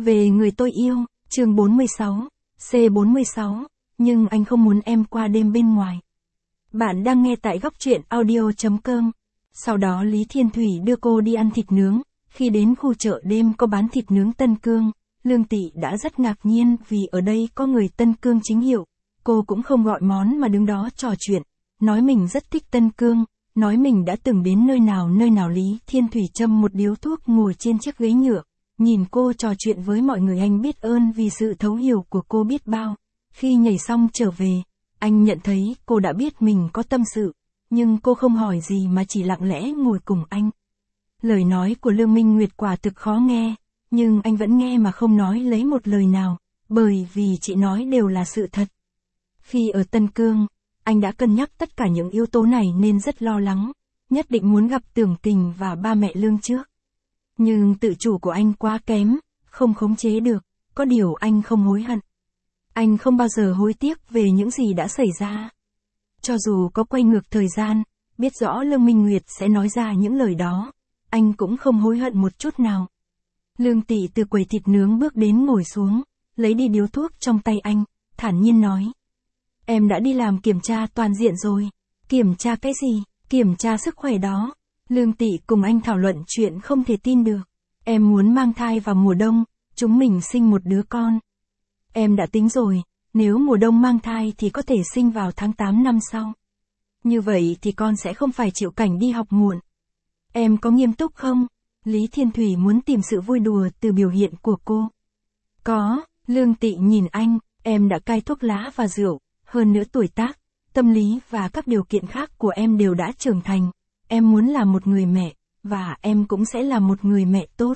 Về người tôi yêu, chương 46, C46, nhưng anh không muốn em qua đêm bên ngoài. Bạn đang nghe tại góc truyện audio.com. Sau đó Lý Thiên Thủy đưa cô đi ăn thịt nướng. Khi đến khu chợ đêm có bán thịt nướng Tân Cương, Lương Tị đã rất ngạc nhiên vì ở đây có người Tân Cương chính hiệu. Cô cũng không gọi món mà đứng đó trò chuyện, nói mình rất thích Tân Cương, nói mình đã từng đến nơi nào Lý Thiên Thủy châm một điếu thuốc ngồi trên chiếc ghế nhựa. Nhìn cô trò chuyện với mọi người, anh biết ơn vì sự thấu hiểu của cô biết bao. Khi nhảy xong trở về, anh nhận thấy cô đã biết mình có tâm sự, nhưng cô không hỏi gì mà chỉ lặng lẽ ngồi cùng anh. Lời nói của Lương Minh Nguyệt quả thực khó nghe, nhưng anh vẫn nghe mà không nói lấy một lời nào, bởi vì chị nói đều là sự thật. Khi ở Tân Cương, anh đã cân nhắc tất cả những yếu tố này nên rất lo lắng, nhất định muốn gặp Tưởng Tình và ba mẹ Lương trước. Nhưng tự chủ của anh quá kém, không khống chế được, có điều anh không hối hận. Anh không bao giờ hối tiếc về những gì đã xảy ra. Cho dù có quay ngược thời gian, biết rõ Lương Minh Nguyệt sẽ nói ra những lời đó, anh cũng không hối hận một chút nào. Lương Tị từ quầy thịt nướng bước đến ngồi xuống, lấy đi điếu thuốc trong tay anh, thản nhiên nói. Em đã đi làm kiểm tra toàn diện rồi. Kiểm tra cái gì? Kiểm tra sức khỏe đó. Lương Tị cùng anh thảo luận chuyện không thể tin được. Em muốn mang thai vào mùa đông, chúng mình sinh một đứa con. Em đã tính rồi, nếu mùa đông mang thai thì có thể sinh vào tháng 8 năm sau. Như vậy thì con sẽ không phải chịu cảnh đi học muộn. Em có nghiêm túc không? Lý Thiên Thủy muốn tìm sự vui đùa từ biểu hiện của cô. Có, Lương Tị nhìn anh, em đã cai thuốc lá và rượu, hơn nữa tuổi tác, tâm lý và các điều kiện khác của em đều đã trưởng thành. Em muốn là một người mẹ, và em cũng sẽ là một người mẹ tốt.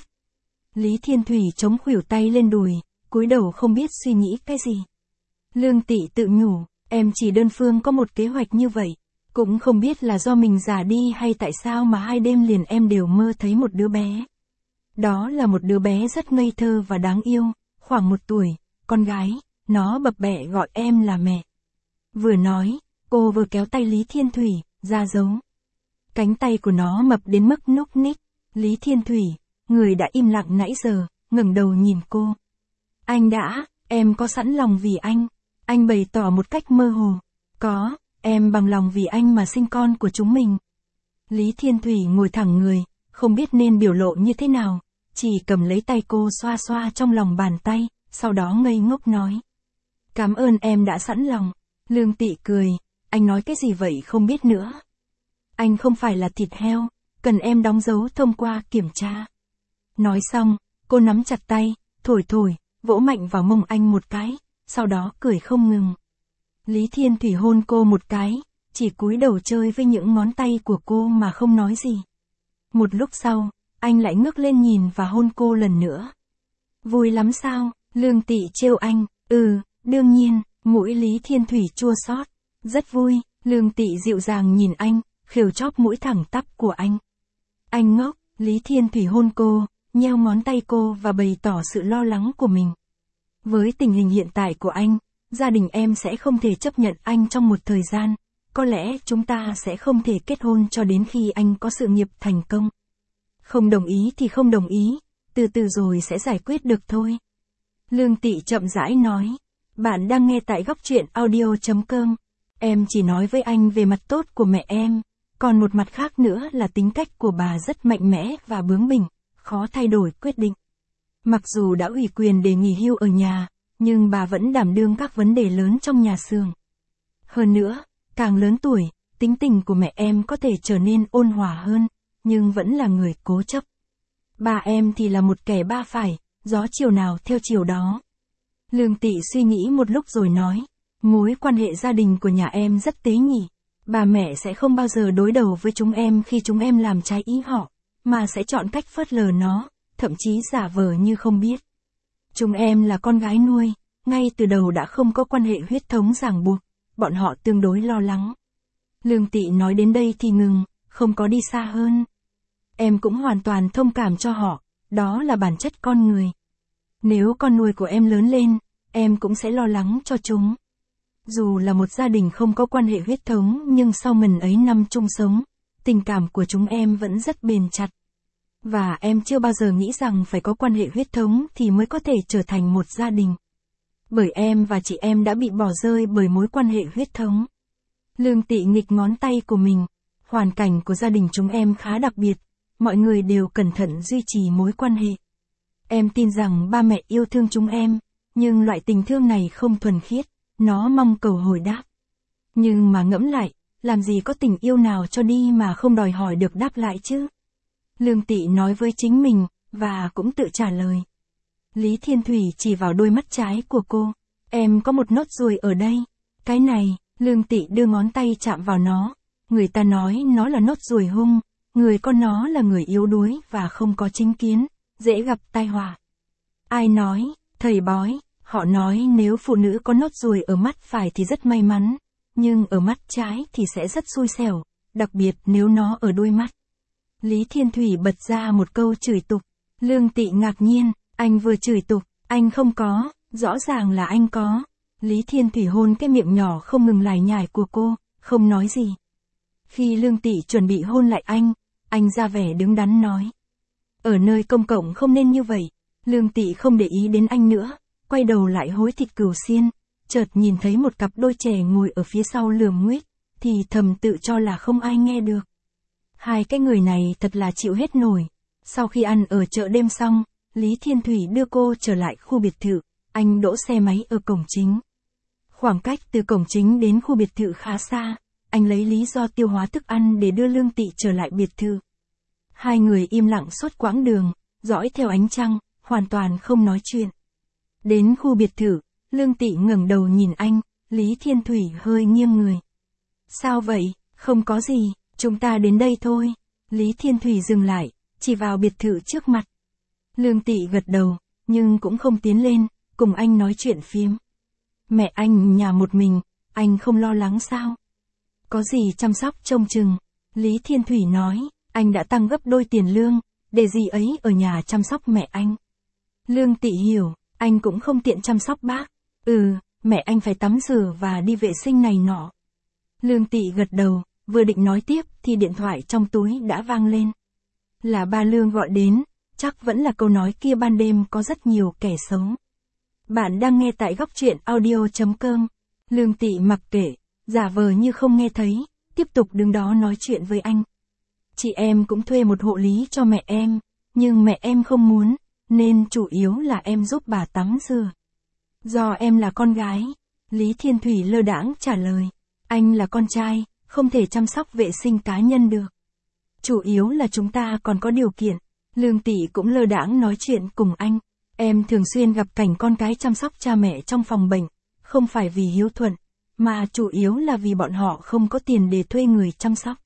Lý Thiên Thủy chống khuỷu tay lên đùi, cúi đầu không biết suy nghĩ cái gì. Lương Tị tự nhủ, em chỉ đơn phương có một kế hoạch như vậy, cũng không biết là do mình già đi hay tại sao mà 2 đêm liền em đều mơ thấy một đứa bé. Đó là một đứa bé rất ngây thơ và đáng yêu, khoảng 1 tuổi, con gái, nó bập bẹ gọi em là mẹ. Vừa nói, cô vừa kéo tay Lý Thiên Thủy, ra dấu. Cánh tay của nó mập đến mức núc ních. Lý Thiên Thủy, người đã im lặng nãy giờ, ngẩng đầu nhìn cô. Anh đã, em có sẵn lòng vì anh. Anh bày tỏ một cách mơ hồ. Có, em bằng lòng vì anh mà sinh con của chúng mình. Lý Thiên Thủy ngồi thẳng người, không biết nên biểu lộ như thế nào, chỉ cầm lấy tay cô xoa xoa trong lòng bàn tay, sau đó ngây ngốc nói. Cảm ơn em đã sẵn lòng. Lương Tị cười, anh nói cái gì vậy không biết nữa. Anh không phải là thịt heo, cần em đóng dấu thông qua kiểm tra. Nói xong, cô nắm chặt tay, thổi, vỗ mạnh vào mông anh một cái, sau đó cười không ngừng. Lý Thiên Thủy hôn cô một cái, chỉ cúi đầu chơi với những ngón tay của cô mà không nói gì. Một lúc sau, anh lại ngước lên nhìn và hôn cô lần nữa. Vui lắm sao? Lương Tị trêu anh, đương nhiên, mũi Lý Thiên Thủy chua xót. Rất vui, Lương Tị dịu dàng nhìn anh, khều chóp mũi thẳng tắp của anh. Anh ngốc, Lý Thiên Thủy hôn cô, nheo ngón tay cô và bày tỏ sự lo lắng của mình. Với tình hình hiện tại của anh, gia đình em sẽ không thể chấp nhận anh trong một thời gian, có lẽ chúng ta sẽ không thể kết hôn cho đến khi anh có sự nghiệp thành công. Không đồng ý thì không đồng ý, từ từ rồi sẽ giải quyết được thôi. Lương Tị chậm rãi nói, bạn đang nghe tại góc truyện audio.com. Em chỉ nói với anh về mặt tốt của mẹ em, còn một mặt khác nữa là tính cách của bà rất mạnh mẽ và bướng bỉnh, khó thay đổi quyết định. Mặc dù đã ủy quyền để nghỉ hưu ở nhà, nhưng bà vẫn đảm đương các vấn đề lớn trong nhà xưởng. Hơn nữa, càng lớn tuổi, tính tình của mẹ em có thể trở nên ôn hòa hơn, nhưng vẫn là người cố chấp. Bà em thì là một kẻ ba phải, gió chiều nào theo chiều đó. Lương Tị suy nghĩ một lúc rồi nói, mối quan hệ gia đình của nhà em rất tế nhị. Bà mẹ sẽ không bao giờ đối đầu với chúng em khi chúng em làm trái ý họ, mà sẽ chọn cách phớt lờ nó, thậm chí giả vờ như không biết. Chúng em là con gái nuôi, ngay từ đầu đã không có quan hệ huyết thống ràng buộc, bọn họ tương đối lo lắng. Lương Tị nói đến đây thì ngừng, không có đi xa hơn. Em cũng hoàn toàn thông cảm cho họ, đó là bản chất con người. Nếu con nuôi của em lớn lên, em cũng sẽ lo lắng cho chúng. Dù là một gia đình không có quan hệ huyết thống nhưng sau ngần ấy năm chung sống, tình cảm của chúng em vẫn rất bền chặt. Và em chưa bao giờ nghĩ rằng phải có quan hệ huyết thống thì mới có thể trở thành một gia đình. Bởi em và chị em đã bị bỏ rơi bởi mối quan hệ huyết thống. Lương Tị nghịch ngón tay của mình. Hoàn cảnh của gia đình chúng em khá đặc biệt. Mọi người đều cẩn thận duy trì mối quan hệ. Em tin rằng ba mẹ yêu thương chúng em, nhưng loại tình thương này không thuần khiết, nó mong cầu hồi đáp. Nhưng mà ngẫm lại, làm gì có tình yêu nào cho đi mà không đòi hỏi được đáp lại chứ? Lương Tị nói với chính mình, và cũng tự trả lời. Lý Thiên Thủy chỉ vào đôi mắt trái của cô. Em có một nốt ruồi ở đây. Cái này, Lương Tị đưa ngón tay chạm vào nó. Người ta nói nó là nốt ruồi hung. Người có nó là người yếu đuối và không có chính kiến, dễ gặp tai họa. Ai nói? Thầy bói. Họ nói nếu phụ nữ có nốt ruồi ở mắt phải thì rất may mắn, nhưng ở mắt trái thì sẽ rất xui xẻo, đặc biệt nếu nó ở đôi mắt. Lý Thiên Thủy bật ra một câu chửi tục. Lương Tị ngạc nhiên, anh vừa chửi tục, anh không có, rõ ràng là anh có. Lý Thiên Thủy hôn cái miệng nhỏ không ngừng lải nhải của cô, không nói gì. Khi Lương Tị chuẩn bị hôn lại anh ra vẻ đứng đắn nói. Ở nơi công cộng không nên như vậy. Lương Tị không để ý đến anh nữa, quay đầu lại hối thịt cừu xiên, chợt nhìn thấy một cặp đôi trẻ ngồi ở phía sau lườm nguýt, thì thầm tự cho là không ai nghe được. Hai cái người này thật là chịu hết nổi. Sau khi ăn ở chợ đêm xong, Lý Thiên Thủy đưa cô trở lại khu biệt thự, anh đỗ xe máy ở cổng chính. Khoảng cách từ cổng chính đến khu biệt thự khá xa, anh lấy lý do tiêu hóa thức ăn để đưa Lương Tị trở lại biệt thự. Hai người im lặng suốt quãng đường, dõi theo ánh trăng, hoàn toàn không nói chuyện. Đến khu biệt thự, Lương Tị ngẩng đầu nhìn anh, Lý Thiên Thủy hơi nghiêng người. Sao vậy? Không có gì, chúng ta đến đây thôi. Lý Thiên Thủy dừng lại, chỉ vào biệt thự trước mặt. Lương Tị gật đầu, nhưng cũng không tiến lên, cùng anh nói chuyện phiếm. Mẹ anh nhà một mình, anh không lo lắng sao? Có gì chăm sóc trông chừng. Lý Thiên Thủy nói, anh đã tăng gấp đôi tiền lương, để dì ấy ở nhà chăm sóc mẹ anh. Lương Tị hiểu, anh cũng không tiện chăm sóc bác. Mẹ anh phải tắm rửa và đi vệ sinh này nọ. Lương Tị gật đầu, vừa định nói tiếp thì điện thoại trong túi đã vang lên. Là ba Lương gọi đến, chắc vẫn là câu nói kia ban đêm có rất nhiều kẻ xấu. Bạn đang nghe tại góc truyện audio.com. Lương Tị mặc kệ, giả vờ như không nghe thấy, tiếp tục đứng đó nói chuyện với anh. Chị em cũng thuê một hộ lý cho mẹ em, nhưng mẹ em không muốn, nên chủ yếu là em giúp bà tắm rửa. Do em là con gái, Lý Thiên Thủy lơ đãng trả lời. Anh là con trai, không thể chăm sóc vệ sinh cá nhân được. Chủ yếu là chúng ta còn có điều kiện. Lương Tị cũng lơ đãng nói chuyện cùng anh. Em thường xuyên gặp cảnh con cái chăm sóc cha mẹ trong phòng bệnh, không phải vì hiếu thuận, mà chủ yếu là vì bọn họ không có tiền để thuê người chăm sóc.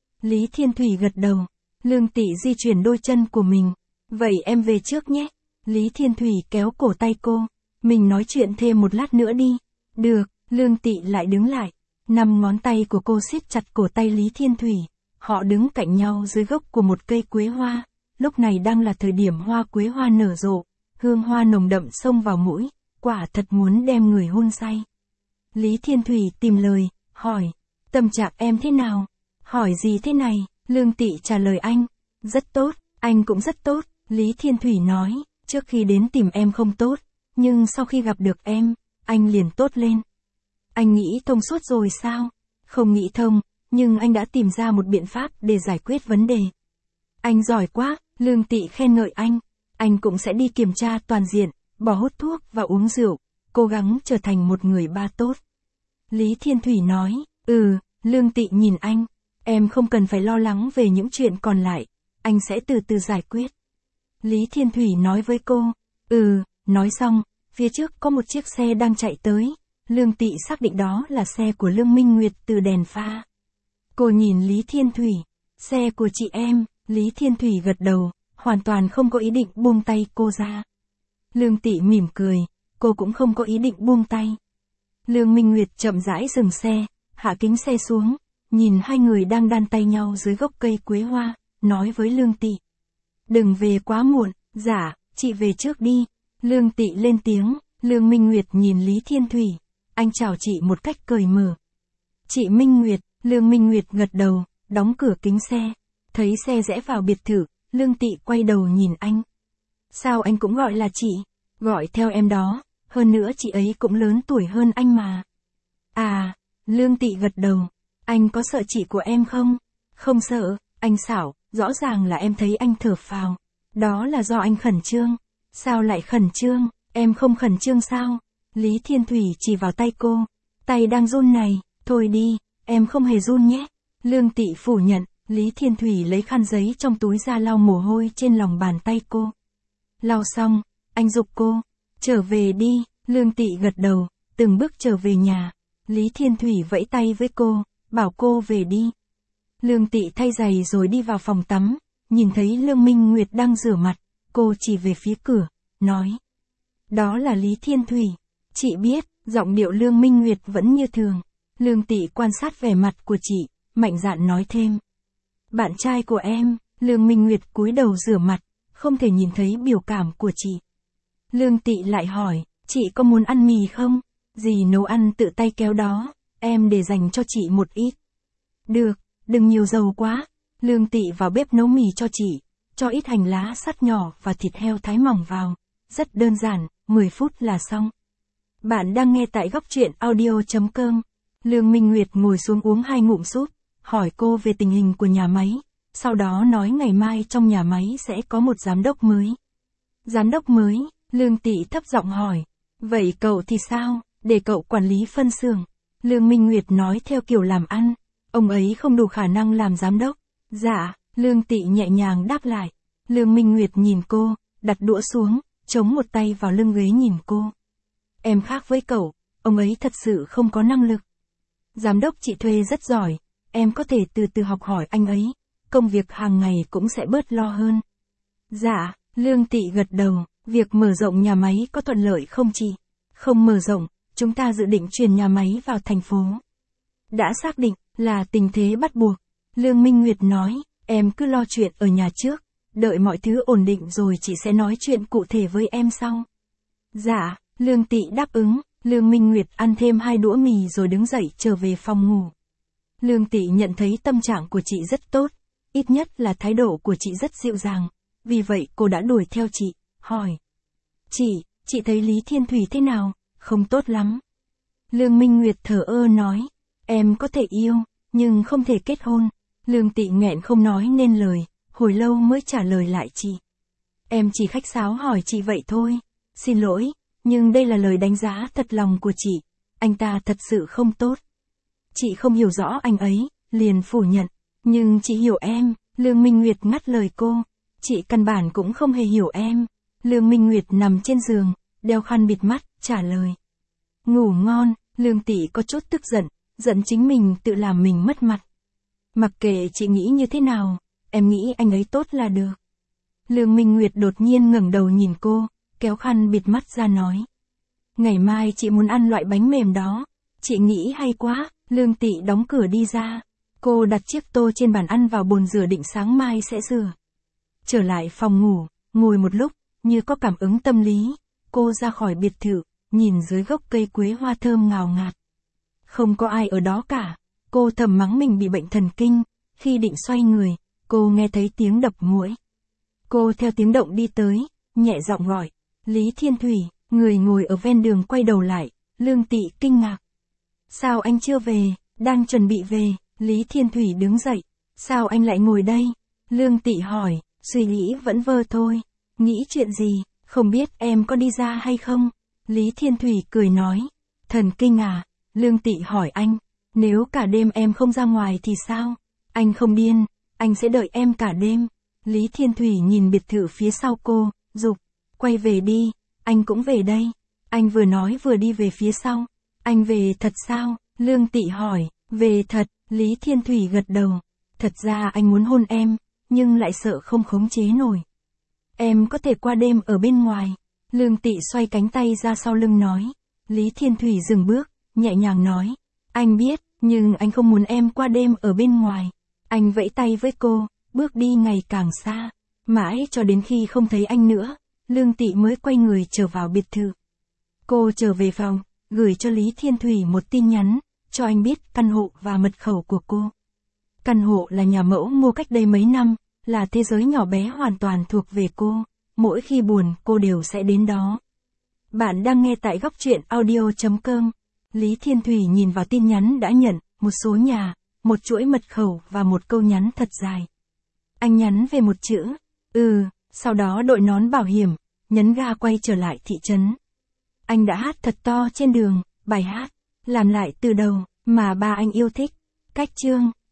Lý Thiên Thủy gật đầu. Lương Tị di chuyển đôi chân của mình. Vậy em về trước nhé. Lý Thiên Thủy kéo cổ tay cô. Mình nói chuyện thêm một lát nữa đi. Được, Lương Tị lại đứng lại. 5 ngón tay của cô siết chặt cổ tay Lý Thiên Thủy. Họ đứng cạnh nhau dưới gốc của một cây quế hoa. Lúc này đang là thời điểm hoa quế hoa nở rộ. Hương hoa nồng đậm xông vào mũi. Quả thật muốn đem người hôn say. Lý Thiên Thủy tìm lời, hỏi. Tâm trạng em thế nào? Hỏi gì thế này? Lương Tị trả lời anh. Rất tốt, anh cũng rất tốt. Lý Thiên Thủy nói. Trước khi đến tìm em không tốt, nhưng sau khi gặp được em, anh liền tốt lên. Anh nghĩ thông suốt rồi sao? Không nghĩ thông, nhưng anh đã tìm ra một biện pháp để giải quyết vấn đề. Anh giỏi quá, Lương Tị khen ngợi anh. Anh cũng sẽ đi kiểm tra toàn diện, bỏ hút thuốc và uống rượu, cố gắng trở thành một người ba tốt. Lý Thiên Thủy nói, Lương Tị nhìn anh, em không cần phải lo lắng về những chuyện còn lại, anh sẽ từ từ giải quyết. Lý Thiên Thủy nói với cô, nói xong, phía trước có một chiếc xe đang chạy tới, Lương Tị xác định đó là xe của Lương Minh Nguyệt từ đèn pha. Cô nhìn Lý Thiên Thủy, xe của chị em, Lý Thiên Thủy gật đầu, hoàn toàn không có ý định buông tay cô ra. Lương Tị mỉm cười, cô cũng không có ý định buông tay. Lương Minh Nguyệt chậm rãi dừng xe, hạ kính xe xuống, nhìn hai người đang đan tay nhau dưới gốc cây quế hoa, nói với Lương Tị. Đừng về quá muộn, dạ, chị về trước đi. Lương Tị lên tiếng, Lương Minh Nguyệt nhìn Lý Thiên Thủy, anh chào chị một cách cởi mở. Chị Minh Nguyệt, Lương Minh Nguyệt gật đầu, đóng cửa kính xe, thấy xe rẽ vào biệt thự, Lương Tị quay đầu nhìn anh. Sao anh cũng gọi là chị? Gọi theo em đó, hơn nữa chị ấy cũng lớn tuổi hơn anh mà. À, Lương Tị gật đầu. Anh có sợ chị của em không? Không sợ, anh xảo, rõ ràng là em thấy anh thở phào. Đó là do anh khẩn trương. Sao lại khẩn trương, em không khẩn trương sao? Lý Thiên Thủy chỉ vào tay cô. Tay đang run này, thôi đi, em không hề run nhé. Lương Tị phủ nhận, Lý Thiên Thủy lấy khăn giấy trong túi ra lau mồ hôi trên lòng bàn tay cô. Lau xong, anh giục cô, trở về đi, Lương Tị gật đầu, từng bước trở về nhà. Lý Thiên Thủy vẫy tay với cô, bảo cô về đi. Lương Tị thay giày rồi đi vào phòng tắm, nhìn thấy Lương Minh Nguyệt đang rửa mặt, cô chỉ về phía cửa, nói. Đó là Lý Thiên Thủy. Chị biết, giọng điệu Lương Minh Nguyệt vẫn như thường. Lương Tị quan sát vẻ mặt của chị, mạnh dạn nói thêm. Bạn trai của em, Lương Minh Nguyệt cúi đầu rửa mặt, không thể nhìn thấy biểu cảm của chị. Lương Tị lại hỏi, chị có muốn ăn mì không? Dì nấu ăn tự tay kéo đó, em để dành cho chị một ít. Được, đừng nhiều dầu quá. Lương Tị vào bếp nấu mì cho chị, cho ít hành lá sắt nhỏ và thịt heo thái mỏng vào. Rất đơn giản, 10 phút là xong. Bạn đang nghe tại góc truyện audio.com. Lương Minh Nguyệt ngồi xuống uống 2 ngụm súp, hỏi cô về tình hình của nhà máy, sau đó nói ngày mai trong nhà máy sẽ có một giám đốc mới. Giám đốc mới, Lương Tị thấp giọng hỏi. Vậy cậu thì sao, để cậu quản lý phân xưởng? Lương Minh Nguyệt nói theo kiểu làm ăn, ông ấy không đủ khả năng làm giám đốc. Dạ, Lương Tị nhẹ nhàng đáp lại. Lương Minh Nguyệt nhìn cô, đặt đũa xuống, chống một tay vào lưng ghế nhìn cô. Em khác với cậu, ông ấy thật sự không có năng lực. Giám đốc chị thuê rất giỏi, em có thể từ từ học hỏi anh ấy, công việc hàng ngày cũng sẽ bớt lo hơn. Dạ, Lương Tị gật đầu, việc mở rộng nhà máy có thuận lợi không chị? Không mở rộng, chúng ta dự định chuyển nhà máy vào thành phố. Đã xác định là tình thế bắt buộc. Lương Minh Nguyệt nói, em cứ lo chuyện ở nhà trước, đợi mọi thứ ổn định rồi chị sẽ nói chuyện cụ thể với em sau. Dạ, Lương Tị đáp ứng. Lương Minh Nguyệt ăn thêm 2 đũa mì rồi đứng dậy trở về phòng ngủ. Lương Tị nhận thấy tâm trạng của chị rất tốt, ít nhất là thái độ của chị rất dịu dàng, vì vậy cô đã đuổi theo chị, hỏi. Chị thấy Lý Thiên Thủy thế nào? Không tốt lắm. Lương Minh Nguyệt thở ơ nói, em có thể yêu, nhưng không thể kết hôn. Lương Tị nghẹn không nói nên lời, hồi lâu mới trả lời lại chị. Em chỉ khách sáo hỏi chị vậy thôi, xin lỗi. Nhưng đây là lời đánh giá thật lòng của chị, anh ta thật sự không tốt. Chị không hiểu rõ anh ấy, liền phủ nhận, nhưng chị hiểu em. Lương Minh Nguyệt ngắt lời cô, chị căn bản cũng không hề hiểu em. Lương Minh Nguyệt nằm trên giường, đeo khăn bịt mắt, trả lời. Ngủ ngon. Lương Tị có chút tức giận, giận chính mình tự làm mình mất mặt. Mặc kệ chị nghĩ như thế nào, em nghĩ anh ấy tốt là được. Lương Minh Nguyệt đột nhiên ngẩng đầu nhìn cô, kéo khăn bịt mắt ra nói. Ngày mai chị muốn ăn loại bánh mềm đó, chị nghĩ hay quá. Lương Tị đóng cửa đi ra. Cô đặt chiếc tô trên bàn ăn vào bồn rửa định sáng mai sẽ rửa. Trở lại phòng ngủ, ngồi một lúc, như có cảm ứng tâm lý, cô ra khỏi biệt thự, nhìn dưới gốc cây quế hoa thơm ngào ngạt. Không có ai ở đó cả, cô thầm mắng mình bị bệnh thần kinh, khi định xoay người, cô nghe thấy tiếng đập muỗi. Cô theo tiếng động đi tới, nhẹ giọng gọi. Lý Thiên Thủy, người ngồi ở ven đường quay đầu lại, Lương Tị kinh ngạc. Sao anh chưa về? Đang chuẩn bị về. Lý Thiên Thủy đứng dậy. Sao anh lại ngồi đây? Lương Tị hỏi, suy nghĩ vẫn vơ thôi. Nghĩ chuyện gì? Không biết em có đi ra hay không? Lý Thiên Thủy cười nói. Thần kinh à? Lương Tị hỏi anh. Nếu cả đêm em không ra ngoài thì sao? Anh không điên, anh sẽ đợi em cả đêm. Lý Thiên Thủy nhìn biệt thự phía sau cô, giục. Quay về đi, anh cũng về đây. Anh vừa nói vừa đi về phía sau. Anh về thật sao? Lương Tị hỏi. Về thật. Lý Thiên Thủy gật đầu. Thật ra anh muốn hôn em, nhưng lại sợ không khống chế nổi. Em có thể qua đêm ở bên ngoài. Lương Tị xoay cánh tay ra sau lưng nói. Lý Thiên Thủy dừng bước, nhẹ nhàng nói. Anh biết, nhưng anh không muốn em qua đêm ở bên ngoài. Anh vẫy tay với cô, bước đi ngày càng xa. Mãi cho đến khi không thấy anh nữa, Lương Tị mới quay người trở vào biệt thự. Cô trở về phòng, gửi cho Lý Thiên Thủy một tin nhắn, cho anh biết căn hộ và mật khẩu của cô. Căn hộ là nhà mẫu mua cách đây mấy năm, là thế giới nhỏ bé hoàn toàn thuộc về cô, mỗi khi buồn cô đều sẽ đến đó. Bạn đang nghe tại góc truyện audio.com. Lý Thiên Thủy nhìn vào tin nhắn đã nhận, một số nhà, một chuỗi mật khẩu và một câu nhắn thật dài. Anh nhắn về một chữ, sau đó đội nón bảo hiểm, nhấn ga quay trở lại thị trấn. Anh đã hát thật to trên đường, bài hát, làm lại từ đầu, mà ba anh yêu thích. Cách chương,